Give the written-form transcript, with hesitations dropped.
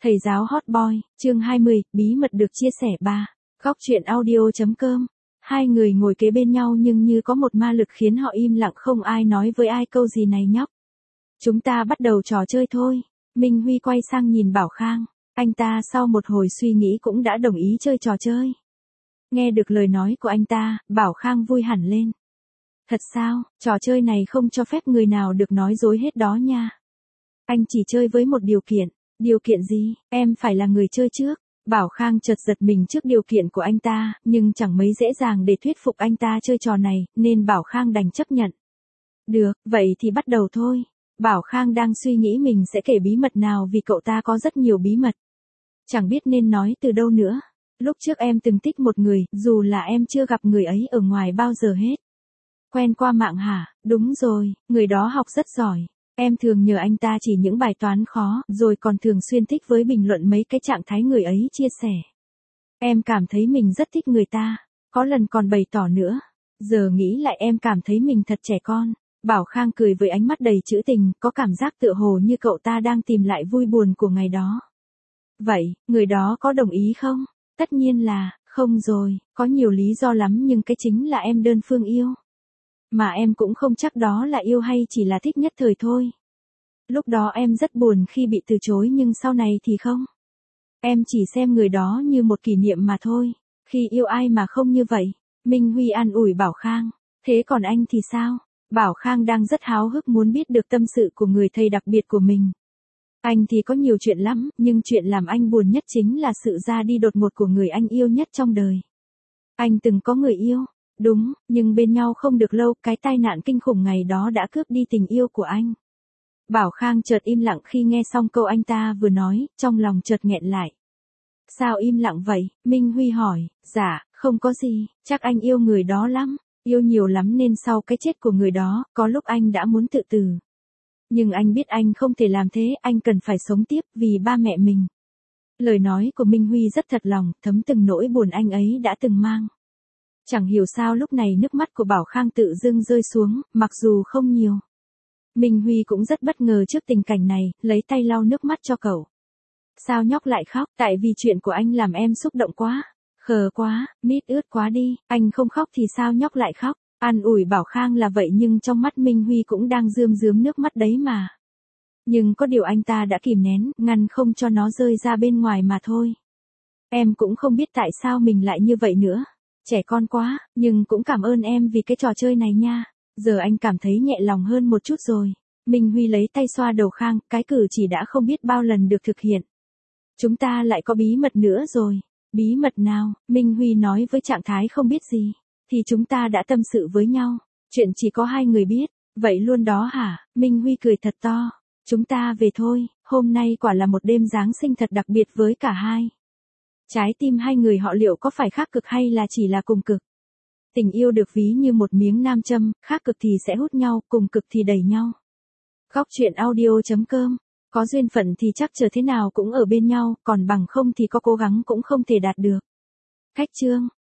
Thầy giáo hot boy, chương 20, bí mật được chia sẻ 3. Góc chuyện audio.com. Hai người ngồi kế bên nhau nhưng như có một ma lực khiến họ im lặng không ai nói với ai câu gì này nhóc. Chúng ta bắt đầu trò chơi thôi. Minh Huy quay sang nhìn Bảo Khang. Anh ta sau một hồi suy nghĩ cũng đã đồng ý chơi trò chơi. Nghe được lời nói của anh ta, Bảo Khang vui hẳn lên. Thật sao, trò chơi này không cho phép người nào được nói dối hết đó nha. Anh chỉ chơi với một điều kiện. Điều kiện gì, em phải là người chơi trước. Bảo Khang chợt giật mình trước điều kiện của anh ta, nhưng chẳng mấy dễ dàng để thuyết phục anh ta chơi trò này, nên Bảo Khang đành chấp nhận. Được, vậy thì bắt đầu thôi. Bảo Khang đang suy nghĩ mình sẽ kể bí mật nào vì cậu ta có rất nhiều bí mật. Chẳng biết nên nói từ đâu nữa. Lúc trước em từng thích một người, dù là em chưa gặp người ấy ở ngoài bao giờ hết. Quen qua mạng hả? Đúng rồi, người đó học rất giỏi. Em thường nhờ anh ta chỉ những bài toán khó, rồi còn thường xuyên thích với bình luận mấy cái trạng thái người ấy chia sẻ. Em cảm thấy mình rất thích người ta, có lần còn bày tỏ nữa. Giờ nghĩ lại em cảm thấy mình thật trẻ con. Bảo Khang cười với ánh mắt đầy trữ tình, có cảm giác tựa hồ như cậu ta đang tìm lại vui buồn của ngày đó. Vậy, người đó có đồng ý không? Tất nhiên là, không rồi, có nhiều lý do lắm nhưng cái chính là em đơn phương yêu. Mà em cũng không chắc đó là yêu hay chỉ là thích nhất thời thôi. Lúc đó em rất buồn khi bị từ chối nhưng sau này thì không. Em chỉ xem người đó như một kỷ niệm mà thôi. Khi yêu ai mà không như vậy? Minh Huy an ủi Bảo Khang. Thế còn anh thì sao? Bảo Khang đang rất háo hức muốn biết được tâm sự của người thầy đặc biệt của mình. Anh thì có nhiều chuyện lắm, nhưng chuyện làm anh buồn nhất chính là sự ra đi đột ngột của người anh yêu nhất trong đời. Anh từng có người yêu. Đúng, nhưng bên nhau không được lâu, cái tai nạn kinh khủng ngày đó đã cướp đi tình yêu của anh. Bảo Khang chợt im lặng khi nghe xong câu anh ta vừa nói, trong lòng chợt nghẹn lại. Sao im lặng vậy? Minh Huy hỏi. Dạ, không có gì, chắc anh yêu người đó lắm, yêu nhiều lắm nên sau cái chết của người đó, có lúc anh đã muốn tự tử. Nhưng anh biết anh không thể làm thế, anh cần phải sống tiếp vì ba mẹ mình. Lời nói của Minh Huy rất thật lòng, thấm từng nỗi buồn anh ấy đã từng mang. Chẳng hiểu sao lúc này nước mắt của Bảo Khang tự dưng rơi xuống, mặc dù không nhiều. Minh Huy cũng rất bất ngờ trước tình cảnh này, lấy tay lau nước mắt cho cậu. Sao nhóc lại khóc? Tại vì chuyện của anh làm em xúc động quá. Khờ quá, mít ướt quá đi, anh không khóc thì sao nhóc lại khóc? An ủi Bảo Khang là vậy nhưng trong mắt Minh Huy cũng đang rơm rớm nước mắt đấy mà. Nhưng có điều anh ta đã kìm nén, ngăn không cho nó rơi ra bên ngoài mà thôi. Em cũng không biết tại sao mình lại như vậy nữa. Trẻ con quá, nhưng cũng cảm ơn em vì cái trò chơi này nha. Giờ anh cảm thấy nhẹ lòng hơn một chút rồi. Minh Huy lấy tay xoa đầu Khang, cái cử chỉ đã không biết bao lần được thực hiện. Chúng ta lại có bí mật nữa rồi. Bí mật nào? Minh Huy nói với trạng thái không biết gì. Thì chúng ta đã tâm sự với nhau. Chuyện chỉ có hai người biết. Vậy luôn đó hả? Minh Huy cười thật to. Chúng ta về thôi, hôm nay quả là một đêm Giáng sinh thật đặc biệt với cả hai. Trái tim hai người họ liệu có phải khác cực hay là chỉ là cùng cực? Tình yêu được ví như một miếng nam châm, khác cực thì sẽ hút nhau, cùng cực thì đẩy nhau. Góc chuyện audio.com. Có duyên phận thì chắc chờ thế nào cũng ở bên nhau, còn bằng không thì có cố gắng cũng không thể đạt được. Khách chương.